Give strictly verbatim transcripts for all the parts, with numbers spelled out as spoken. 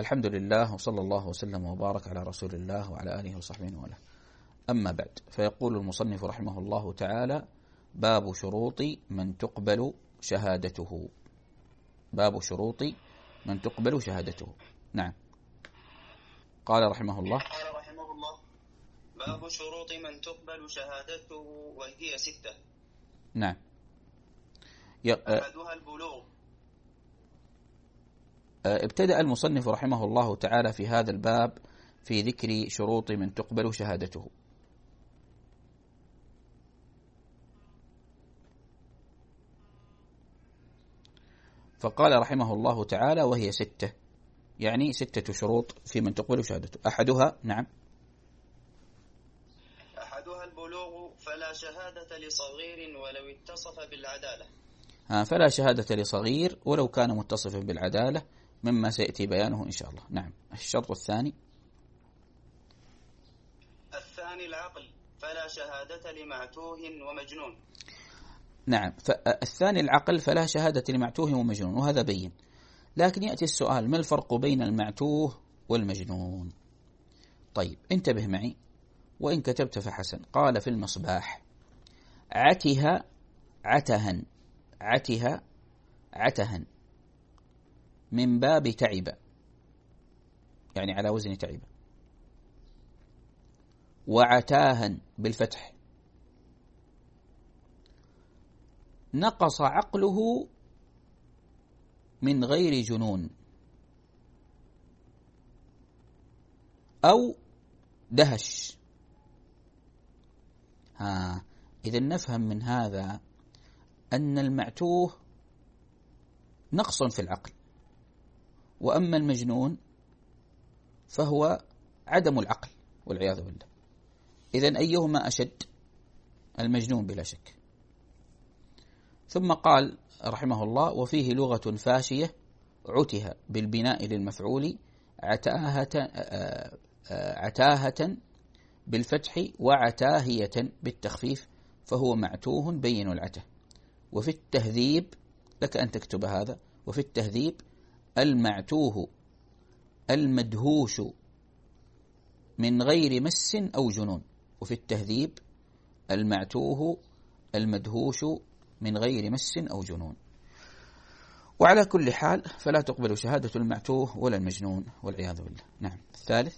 الحمد لله وصلى الله وسلم وبارك على رسول الله وعلى آله وصحبه وله. أما بعد، فيقول المصنف رحمه الله تعالى: باب شروط من تقبل شهادته. باب شروط من تقبل شهادته. نعم. قال رحمه الله: قال رحمه الله: باب شروط من تقبل شهادته وهي ستة. نعم. أحدها البلوغ. ابتدأ المصنف رحمه الله تعالى في هذا الباب في ذكر شروط من تقبل شهادته. فقال رحمه الله تعالى: وهي ستة، يعني ستة شروط في من تقبل شهادته. أحدها نعم أحدها البلوغ، فلا شهادة لصغير ولو اتصف بالعدالة. ها فلا شهادة لصغير ولو كان متصفا بالعدالة، مما سيأتي بيانه إن شاء الله. نعم. الشرط الثاني الثاني العقل، فلا شهادة لمعتوه ومجنون. نعم. فالثاني العقل، فلا شهادة لمعتوه ومجنون، وهذا بين. لكن يأتي السؤال: ما الفرق بين المعتوه والمجنون؟ طيب انتبه معي، وإن كتبت فحسن. قال في المصباح: عته عتها عته عتها من باب تعب، يعني على وزن تعب. وعتاها بالفتح، نقص عقله من غير جنون، أو دهش. ها إذا نفهم من هذا أن المعتوه نقص في العقل، وأما المجنون فهو عدم العقل والعياذ بالله. إذن أيهما أشد؟ المجنون بلا شك. ثم قال رحمه الله: وفيه لغة فاشية عتها بالبناء للمفعول، عتاهة عتاهة بالفتح، وعتاهية بالتخفيف، فهو معتوه بين العته. وفي التهذيب، لك أن تكتب هذا: وفي التهذيب المعتوه المدهوش من غير مس أو جنون. وفي التهذيب المعتوه المدهوش من غير مس أو جنون. وعلى كل حال فلا تقبل شهادة المعتوه ولا المجنون والعياذ بالله. نعم. الثالث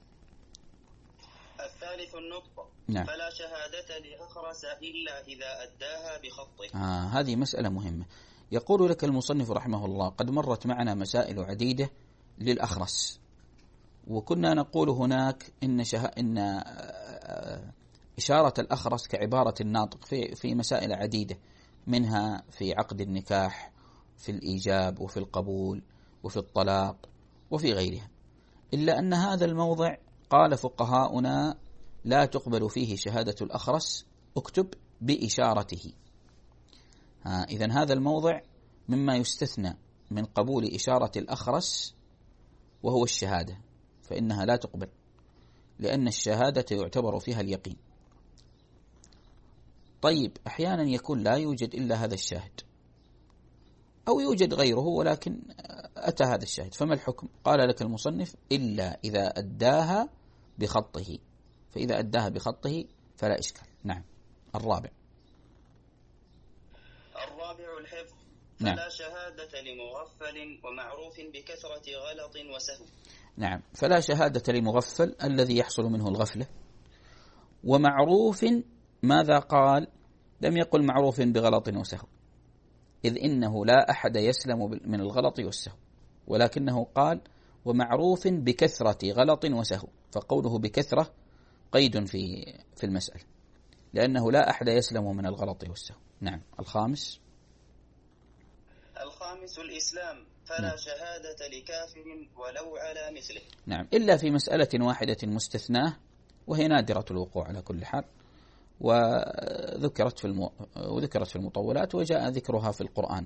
الثالث النطق. نعم. فلا شهادة لأخرس إلا إذا أداها بخطه. آه هذه مسألة مهمة. يقول لك المصنف رحمه الله: قد مرت معنا مسائل عديدة للأخرس، وكنا نقول هناك إن, شه... إن إشارة الأخرس كعبارة الناطق في في مسائل عديدة، منها في عقد النكاح، في الإيجاب، وفي القبول، وفي الطلاق، وفي غيرها. إلا أن هذا الموضع قال فقهاؤنا لا تقبل فيه شهادة الأخرس، اكتب بإشارته. ها إذن هذا الموضع مما يستثنى من قبول إشارة الأخرس، وهو الشهادة، فإنها لا تقبل، لأن الشهادة يعتبر فيها اليقين. طيب أحيانا يكون لا يوجد إلا هذا الشاهد، أو يوجد غيره ولكن أتى هذا الشاهد، فما الحكم؟ قال لك المصنف: إلا إذا أداها بخطه، فإذا أداها بخطه فلا إشكال. نعم. الرابع الرابع الحفظ. نعم. فلا شهادة لمغفل ومعروف بكثرة غلط وسهو. نعم. فلا شهادة لمغفل الذي يحصل منه الغفلة، ومعروف ماذا قال؟ لم يقل معروف بغلط وسهو، إذ إنه لا أحد يسلم من الغلط والسهو، ولكنه قال ومعروف بكثرة غلط وسهو، فقوله بكثرة قيد في في المسألة، لأنه لا أحد يسلم من الغلط والسهو. نعم. الخامس الخامس الإسلام. فلا نعم. شهادة لكافر ولو على مثله. نعم. إلا في مسألة واحدة مستثناة، وهي نادرة الوقوع على كل حال، وذكرت في الم... وذكرت في المطولات، وجاء ذكرها في القرآن.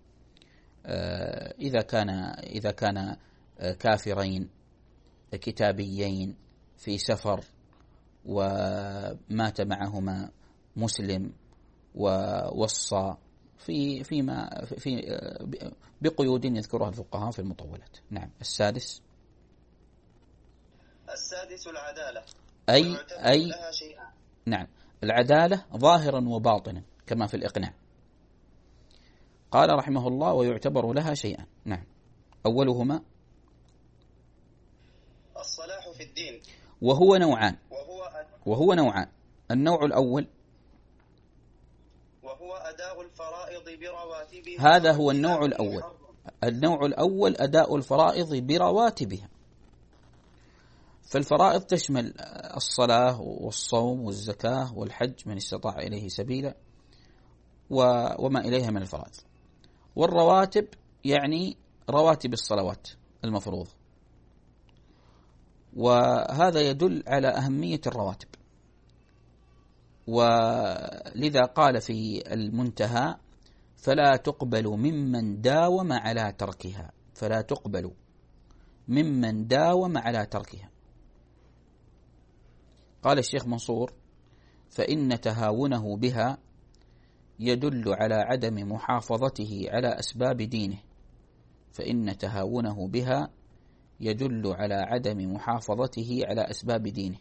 إذا كان إذا كان كافرين كتابيين في سفر، ومات معهما مسلم ووصى في فيما في بقيود يذكرها الفقهاء في المطولات. نعم. السادس السادس العدالة، أي أي لها شيئان. نعم، العدالة ظاهرا وباطنا كما في الإقناع. قال رحمه الله ويعتبر لها شيئان. نعم، أولهما الصلاح في الدين، وهو نوعان وهو وهو نوعان النوع الأول وهو أداء الفرائض برواتبها. هذا هو النوع الأول. النوع الأول أداء الفرائض برواتبها. فالفرائض تشمل الصلاة والصوم والزكاة والحج من استطاع إليه سبيلا وما إليها من الفرائض. والرواتب يعني رواتب الصلوات المفروضة، وهذا يدل على أهمية الرواتب. ولذا قال في المنتهى فلا تقبل ممن داوم على تركها، فلا تقبل ممن داوم على تركها. قال الشيخ منصور فإن تهاونه بها يدل على عدم محافظته على أسباب دينه، فإن تهاونه بها يدل على عدم محافظته على أسباب دينه،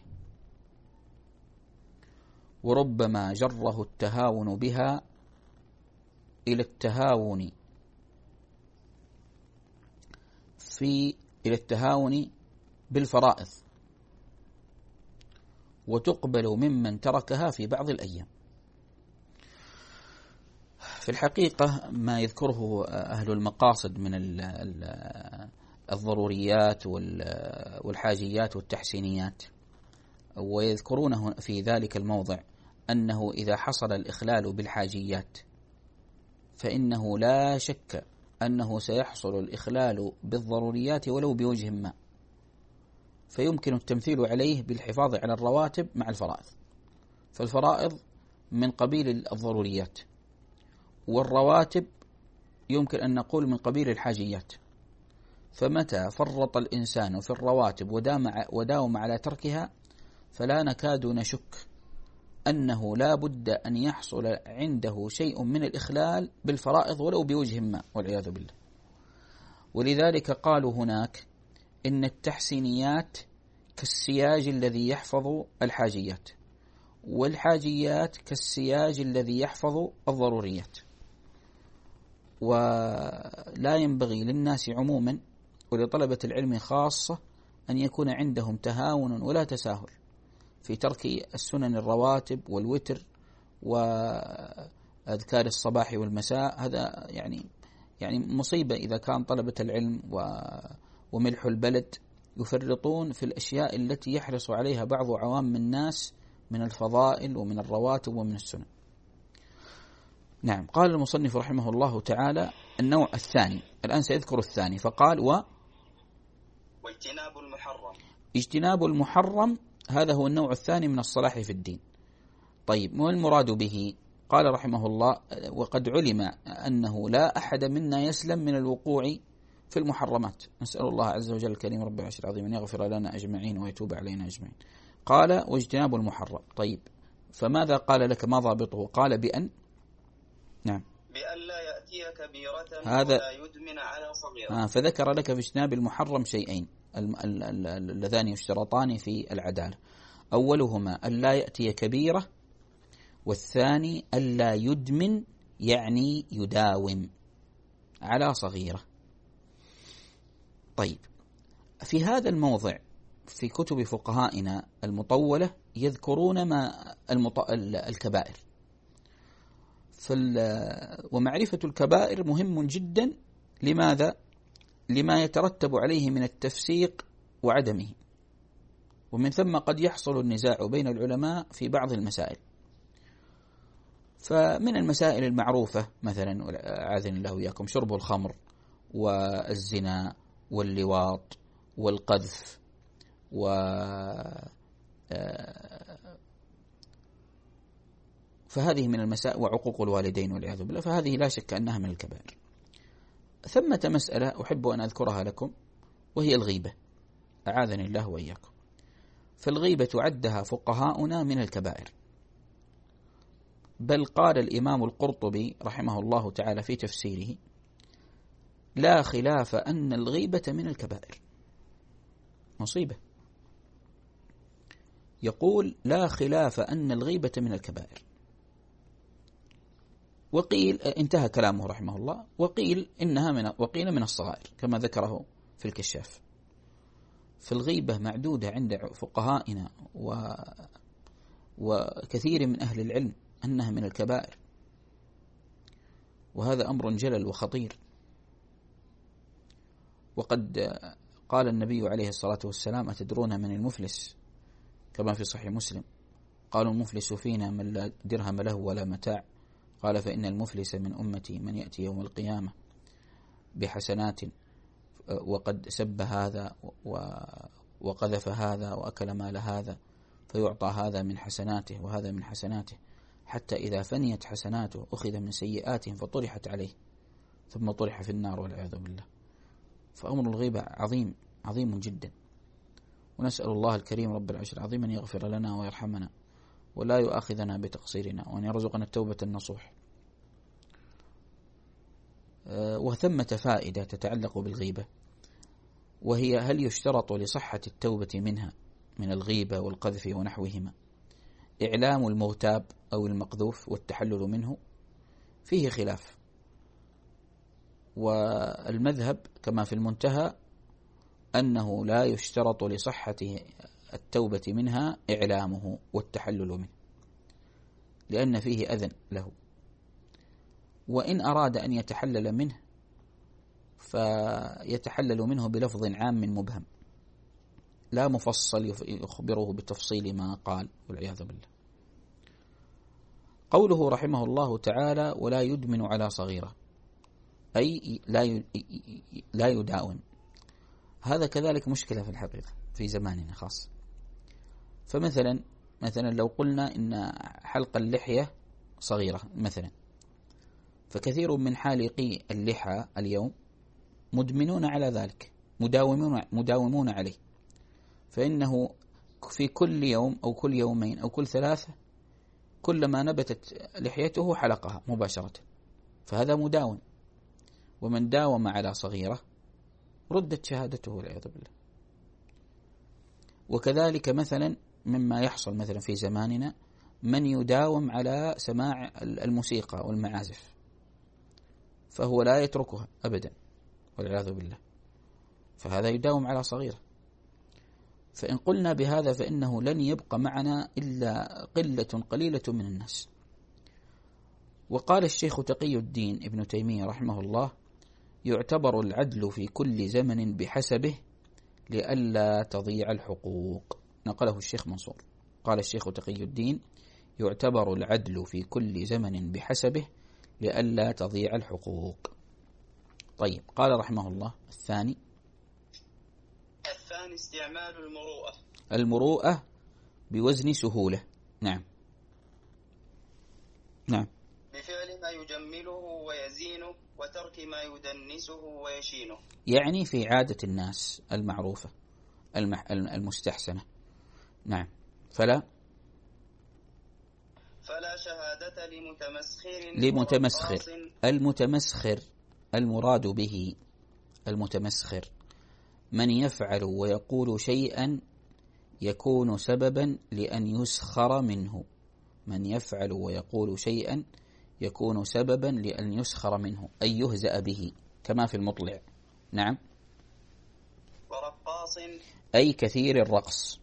وربما جره التهاون بها إلى التهاون في إلى التهاون بالفرائض، وتقبل ممن تركها في بعض الأيام. في الحقيقة ما يذكره أهل المقاصد من الضروريات والحاجيات والتحسينيات، ويذكرونه في ذلك الموضع أنه إذا حصل الإخلال بالحاجيات فإنه لا شك أنه سيحصل الإخلال بالضروريات ولو بوجه ما، فيمكن التمثيل عليه بالحفاظ على الرواتب مع الفرائض. فالفرائض من قبيل الضروريات، والرواتب يمكن أن نقول من قبيل الحاجيات. فمتى فرط الإنسان في الرواتب وداوم على تركها فلا نكاد نشك أنه لا بد أن يحصل عنده شيء من الإخلال بالفرائض ولو بوجه ما، والعياذ بالله. ولذلك قالوا هناك إن التحسينيات كالسياج الذي يحفظ الحاجيات، والحاجيات كالسياج الذي يحفظ الضروريات. ولا ينبغي للناس عموما ولطلبة العلم خاصة أن يكون عندهم تهاون ولا تساهل في ترك السنن الرواتب والوتر وأذكار الصباح والمساء. هذا يعني يعني مصيبة إذا كان طلبة العلم وملح البلد يفرطون في الأشياء التي يحرص عليها بعض عوام الناس من الفضائل ومن الرواتب ومن السنن. نعم، قال المصنف رحمه الله تعالى النوع الثاني، الآن سيذكر الثاني، فقال و واجتناب المحرم. اجتناب المحرم هذا هو النوع الثاني من الصلاح في الدين. طيب، ما المراد به؟ قال رحمه الله وقد علم أنه لا أحد منا يسلم من الوقوع في المحرمات، نسأل الله عز وجل الكريم رب العرش العظيم أن يغفر لنا أجمعين ويتوب علينا أجمعين. قال واجتناب المحرم. طيب، فماذا قال لك؟ ما ضابطه؟ قال بأن نعم بأن لا يأتي كبيرة هذا ولا يدمن على صغيرة. آه فذكر لك في اجتناب المحرم شيئين اللذان يشترطان في العدالة، أولهما أن لا يأتي كبيرة، والثاني أن لا يدمن يعني يداوم على صغيرة. طيب، في هذا الموضع في كتب فقهائنا المطولة يذكرون ما المط... الكبائر، ومعرفة الكبائر مهم جدا. لماذا؟ لما يترتب عليه من التفسيق وعدمه، ومن ثم قد يحصل النزاع بين العلماء في بعض المسائل. فمن المسائل المعروفة مثلا أعاذنا الله وإياكم شرب الخمر والزنا واللواط والقذف و فهذه من المسائل، وعقوق الوالدين والعياذ بالله، فهذه لا شك أنها من الكبائر. ثمة مسألة أحب أن أذكرها لكم وهي الغيبة، أعاذني الله وإياكم. فالغيبة عدها فقهاؤنا من الكبائر، بل قال الإمام القرطبي رحمه الله تعالى في تفسيره لا خلاف أن الغيبة من الكبائر. مصيبة، يقول لا خلاف أن الغيبة من الكبائر، وقيل انتهى كلامه رحمه الله، وقيل إنها من وقيل من الصغائر كما ذكره في الكشاف. فالغيبة معدودة عند فقهائنا و وكثير من أهل العلم أنها من الكبائر، وهذا أمر جلل وخطير. وقد قال النبي عليه الصلاة والسلام أتدرون من المفلس؟ كما في صحيح مسلم، قالوا المفلس فينا من لا درهم له ولا متاع، قال فإن المفلس من أمتي من يأتي يوم القيامة بحسنات وقد سب هذا وقذف هذا وأكل مال هذا، فيعطى هذا من حسناته وهذا من حسناته، حتى إذا فنيت حسناته أخذ من سيئاتهم فطرحت عليه ثم طرح في النار والعياذ بالله. فأمر الغيبة عظيم عظيم جدا، ونسأل الله الكريم رب العرش العظيم أن يغفر لنا ويرحمنا ولا يؤاخذنا بتقصيرنا، وأن يرزقنا التوبة النصوح. وثمة فائدة تتعلق بالغيبة، وهي هل يشترط لصحة التوبة منها من الغيبة والقذف ونحوهما إعلام المغتاب أو المقذوف والتحلل منه؟ فيه خلاف، والمذهب كما في المنتهى أنه لا يشترط لصحة التوبة منها إعلامه والتحلل منه، لأن فيه أذن له، وإن أراد أن يتحلل منه فيتحلل منه بلفظ عام مبهم لا مفصل يخبره بتفصيل ما قال والعياذ بالله. قوله رحمه الله تعالى ولا يدمن على صغيرة، أي لا لا يداوم، هذا كذلك مشكلة في الحقيقة في زماننا خاص. فمثلا مثلا لو قلنا إن حلق اللحية صغيرة مثلا، فكثير من حالقي اللحى اليوم مدمنون على ذلك، مداومون مداومون عليه، فإنه في كل يوم أو كل يومين أو كل ثلاثة كلما نبتت لحيته حلقها مباشرة، فهذا مداوم. ومن داوم على صغيرة ردت شهادته والعياذ بالله. وكذلك مثلا مما يحصل مثلا في زماننا من يداوم على سماع الموسيقى والمعازف، فهو لا يتركها أبدا والعياذ بالله، فهذا يداوم على صغيرة. فإن قلنا بهذا فإنه لن يبقى معنا إلا قلة قليلة من الناس. وقال الشيخ تقي الدين ابن تيمية رحمه الله يعتبر العدل في كل زمن بحسبه لئلا تضيع الحقوق، نقله الشيخ منصور. قال الشيخ تقي الدين يعتبر العدل في كل زمن بحسبه لئلا تضيع الحقوق. طيب، قال رحمه الله الثاني الثاني استعمال المروءة. المروءة بوزن سهولة. نعم نعم بفعل ما يجمله ويزينه وترك ما يدنسه ويشينه، يعني في عادة الناس المعروفة المستحسنة. نعم. فلا فلا شهادة لمتمسخر لمتمسخر المتمسخر المراد به المتمسخر من يفعل ويقول شيئا يكون سببا لأن يسخر منه، من يفعل ويقول شيئا يكون سببا لأن يسخر منه أي يهزأ به، كما في المطلع. نعم. ورقاص أي كثير الرقص.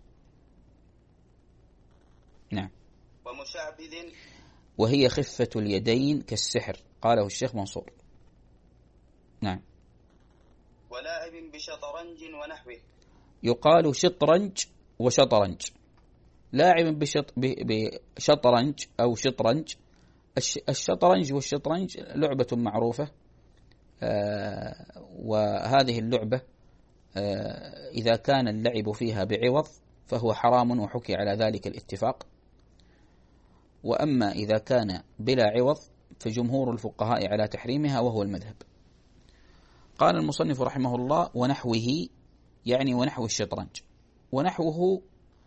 نعم. ومشعبذ وهي خفة اليدين كالسحر، قاله الشيخ منصور. نعم. ولاعب بشطرنج ونحوه، يقال شطرنج وشطرنج، لاعب بشط بشطرنج أو شطرنج. الشطرنج والشطرنج لعبة معروفة، آه وهذه اللعبة آه إذا كان اللعب فيها بعوض فهو حرام وحكي على ذلك الاتفاق، وأما إذا كان بلا عوض فجمهور الفقهاء على تحريمها وهو المذهب. قال المصنف رحمه الله ونحوه، يعني ونحو الشطرنج، ونحوه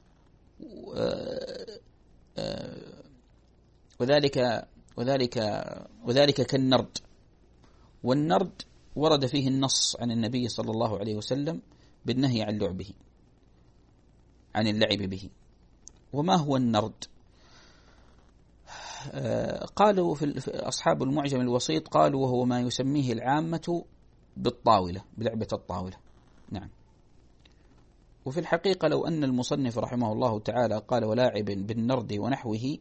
آه آه وذلك وذلك وذلك كالنرد، والنرد ورد فيه النص عن النبي صلى الله عليه وسلم بالنهي عن لعبه عن اللعب به. وما هو النرد؟ قالوا في أصحاب المعجم الوسيط قالوا وهو ما يسميه العامة بالطاولة، بلعبة الطاولة. نعم. وفي الحقيقة لو أن المصنف رحمه الله تعالى قال ولاعب بالنرد ونحوه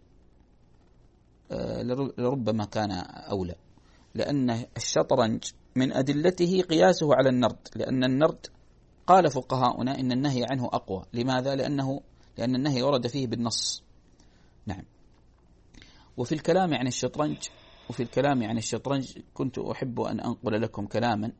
لربما كان أولى، لأن الشطرنج من أدلته قياسه على النرد، لأن النرد قال فقهاؤنا إن النهي عنه أقوى. لماذا؟ لأنه لأن النهي ورد فيه بالنص. نعم. وفي الكلام عن الشطرنج وفي الكلام عن الشطرنج كنت أحب أن أنقل لكم كلاما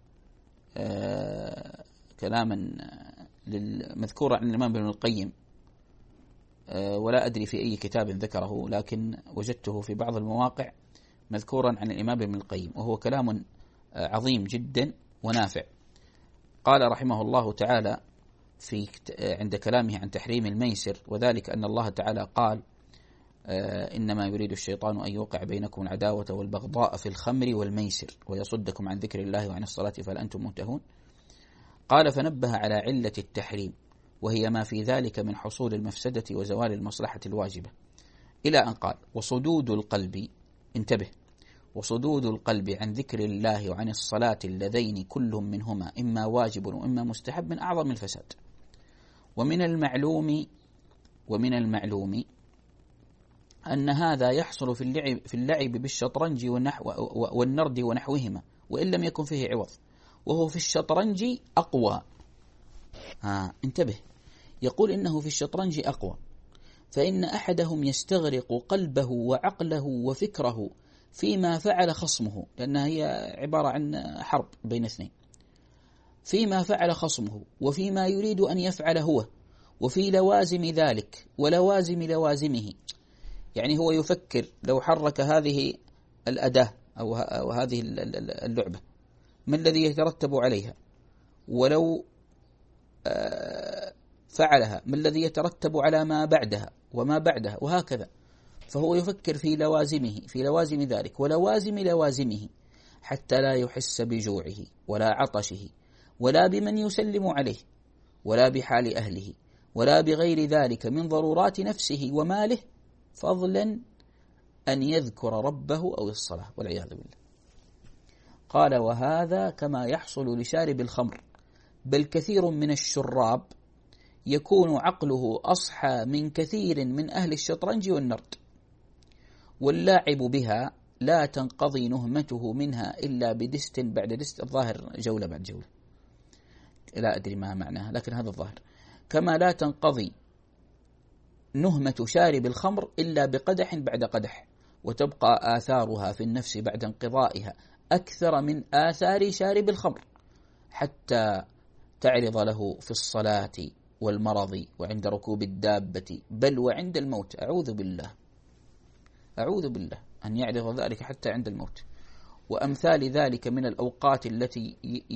آه كلاما مذكورا عن الإمام ابن القيم، آه ولا أدري في أي كتاب ذكره، لكن وجدته في بعض المواقع مذكورا عن الإمام ابن القيم، وهو كلام آه عظيم جدا ونافع. قال رحمه الله تعالى في عند كلامه عن تحريم الميسر، وذلك أن الله تعالى قال آه إنما يريد الشيطان أن يوقع بينكم العداوة والبغضاء في الخمر والميسر ويصدكم عن ذكر الله وعن الصلاة فهل أنتم منتهون. قال فنبه على علة التحريم وهي ما في ذلك من حصول المفسدة وزوال المصلحة الواجبة، إلى أن قال وصدود القلب، انتبه، وصدود القلب عن ذكر الله وعن الصلاة اللذين كل منهما إما واجب وإما مستحب من أعظم الفساد. ومن المعلوم ومن المعلوم أن هذا يحصل في اللعب في اللعب بالشطرنج والنحو والنرد ونحوهما وإن لم يكن فيه عوض، وهو في الشطرنج أقوى. ها انتبه، يقول إنه في الشطرنج أقوى، فإن أحدهم يستغرق قلبه وعقله وفكره فيما فعل خصمه، لأنها هي عبارة عن حرب بين اثنين، فيما فعل خصمه وفيما يريد أن يفعل هو، وفي لوازم ذلك ولوازم لوازمه. يعني هو يفكر لو حرك هذه الأداة أو هذه اللعبة ما الذي يترتب عليها، ولو فعلها ما الذي يترتب على ما بعدها وما بعدها، وهكذا. فهو يفكر في لوازمه في لوازم ذلك ولوازم لوازمه حتى لا يحس بجوعه ولا عطشه ولا بمن يسلم عليه ولا بحال أهله ولا بغير ذلك من ضرورات نفسه وماله، فضلا أن يذكر ربه أو الصلاة والعياذ بالله. قال وهذا كما يحصل لشارب الخمر، بل كثير من الشراب يكون عقله أصحى من كثير من أهل الشطرنج والنرد، واللاعب بها لا تنقضي نهمته منها إلا بدست بعد دست، الظاهر جولة بعد جولة، لا أدري ما معناها لكن هذا الظاهر. كما لا تنقضي نهمة شارب الخمر إلا بقدح بعد قدح، وتبقى آثارها في النفس بعد انقضائها أكثر من آثار شارب الخمر، حتى تعرض له في الصلاة والمرض وعند ركوب الدابة بل وعند الموت. أعوذ بالله أعوذ بالله أن يعرض ذلك حتى عند الموت. وأمثال ذلك من الأوقات التي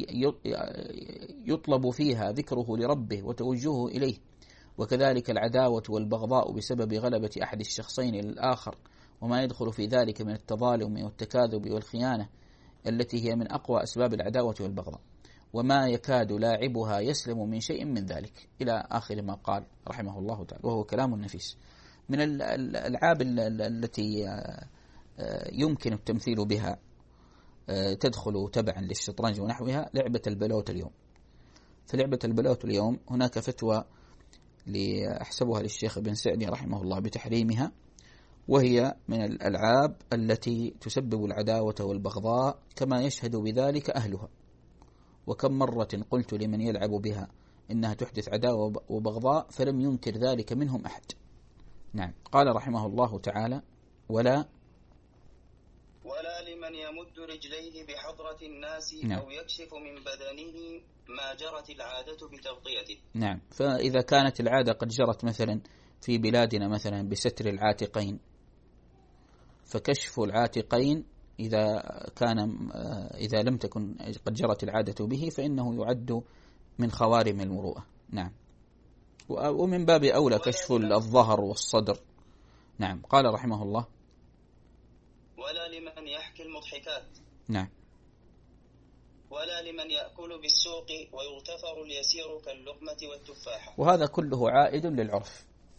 يطلب فيها ذكره لربه وتوجهه إليه، وكذلك العداوة والبغضاء بسبب غلبة أحد الشخصين للآخر، وما يدخل في ذلك من التظالم والتكاذب والخيانة التي هي من أقوى أسباب العداوة والبغضاء، وما يكاد لاعبها يسلم من شيء من ذلك، إلى آخر ما قال رحمه الله تعالى، وهو كلام نفيس. من الألعاب التي يمكن التمثيل بها تدخل تبعا للشطرنج ونحوها لعبة البلوت اليوم. في لعبة البلوت اليوم هناك فتوى لأحسبها للشيخ ابن سعدي رحمه الله بتحريمها، وهي من الألعاب التي تسبب العداوة والبغضاء كما يشهد بذلك أهلها. وكم مرة قلت لمن يلعب بها إنها تحدث عداوة وبغضاء فلم ينكر ذلك منهم أحد. نعم. قال رحمه الله تعالى ولا ولا لمن يمد رجليه بحضرة الناس نعم. أو يكشف من بدنه ما جرت العادة بتغطيته. نعم. فإذا كانت العادة قد جرت مثلا في بلادنا مثلا بستر العاتقين، فكشف العاتقين إذا كان إذا لم تكن قد جرت العادة به فإنه يعد من خوارم المروءة. نعم. ومن باب أولى كشف الظهر والصدر. نعم. قال رحمه الله ولا لمن يحكي المضحكات. نعم. ولا لمن يأكل بالسوق ويغتفر اليسير كاللقمة والتفاحة. وهذا كله عائد للعرف.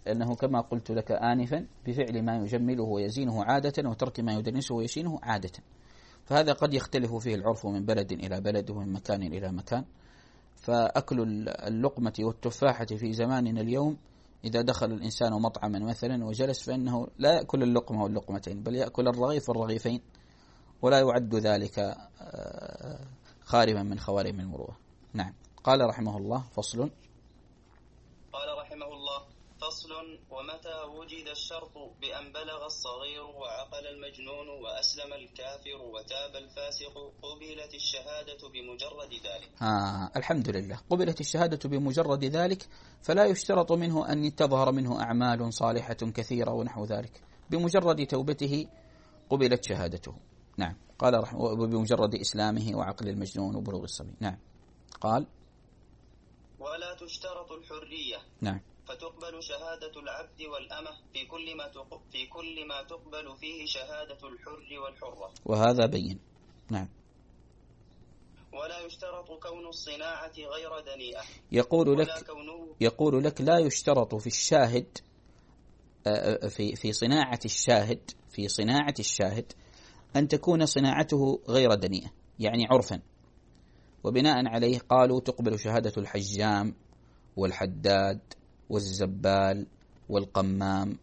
أنه كما قلت لك آنفا بفعل ما يجمله ويزينه عادة وترك ما يدنسه ويشينه عادة، فهذا قد يختلف فيه العرف من بلد إلى بلد ومن مكان إلى مكان. فأكل اللقمة والتفاحة في زماننا اليوم إذا دخل الإنسان مطعما مثلا وجلس فإنه لا يأكل اللقمة واللقمتين، بل يأكل الرغيف والرغيفين، ولا يعد ذلك خارما من خوارم المروءة. نعم. قال رحمه الله: فصل. قال رحمه الله: فصل. ومتى وجد الشرط بأن بلغ الصغير وعقل المجنون وأسلم الكافر وتاب الفاسق قبلت الشهادة بمجرد ذلك. آه الحمد لله، قبلت الشهادة بمجرد ذلك، فلا يشترط منه أن تظهر منه أعمال صالحة كثيرة ونحو ذلك، بمجرد توبته قبلت شهادته. نعم. قال رحمه: بمجرد إسلامه وعقل المجنون وبلوغ الصبي. نعم. قال: ولا تشترط الحرية. نعم. فتقبل شهادة العبد والأمة في كل ما في كل ما تقبل فيه شهادة الحر والحرة. وهذا بين. نعم. ولا يشترط كون الصناعة غير دنيئة. يقول لك يقول لك لا يشترط في الشاهد في في صناعة الشاهد في صناعة الشاهد أن تكون صناعته غير دنيئة، يعني عرفا، وبناء عليه قالوا تقبل شهادة الحجام والحداد والزبال والقمام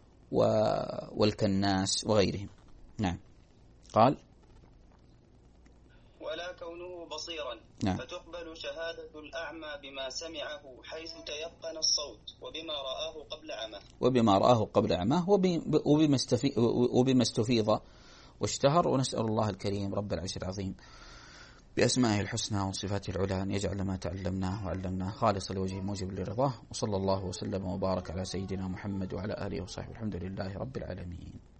والكناس وغيرهم. نعم. قال: ولا كونه بصيرا. نعم. فتقبل شهادة الأعمى بما سمعه حيث تيقن الصوت وبما رآه قبل عماه وبما رآه قبل عماه وبما استفيض واشتهر. ونسأل الله الكريم رب العرش العظيم بأسمائه الحسنى وصفاته العلى أن يجعل ما تعلمناه وعلمناه خالصا لوجهه موجب لرضاه، وصلى الله وسلم وبارك على سيدنا محمد وعلى آله وصحبه. الحمد لله رب العالمين.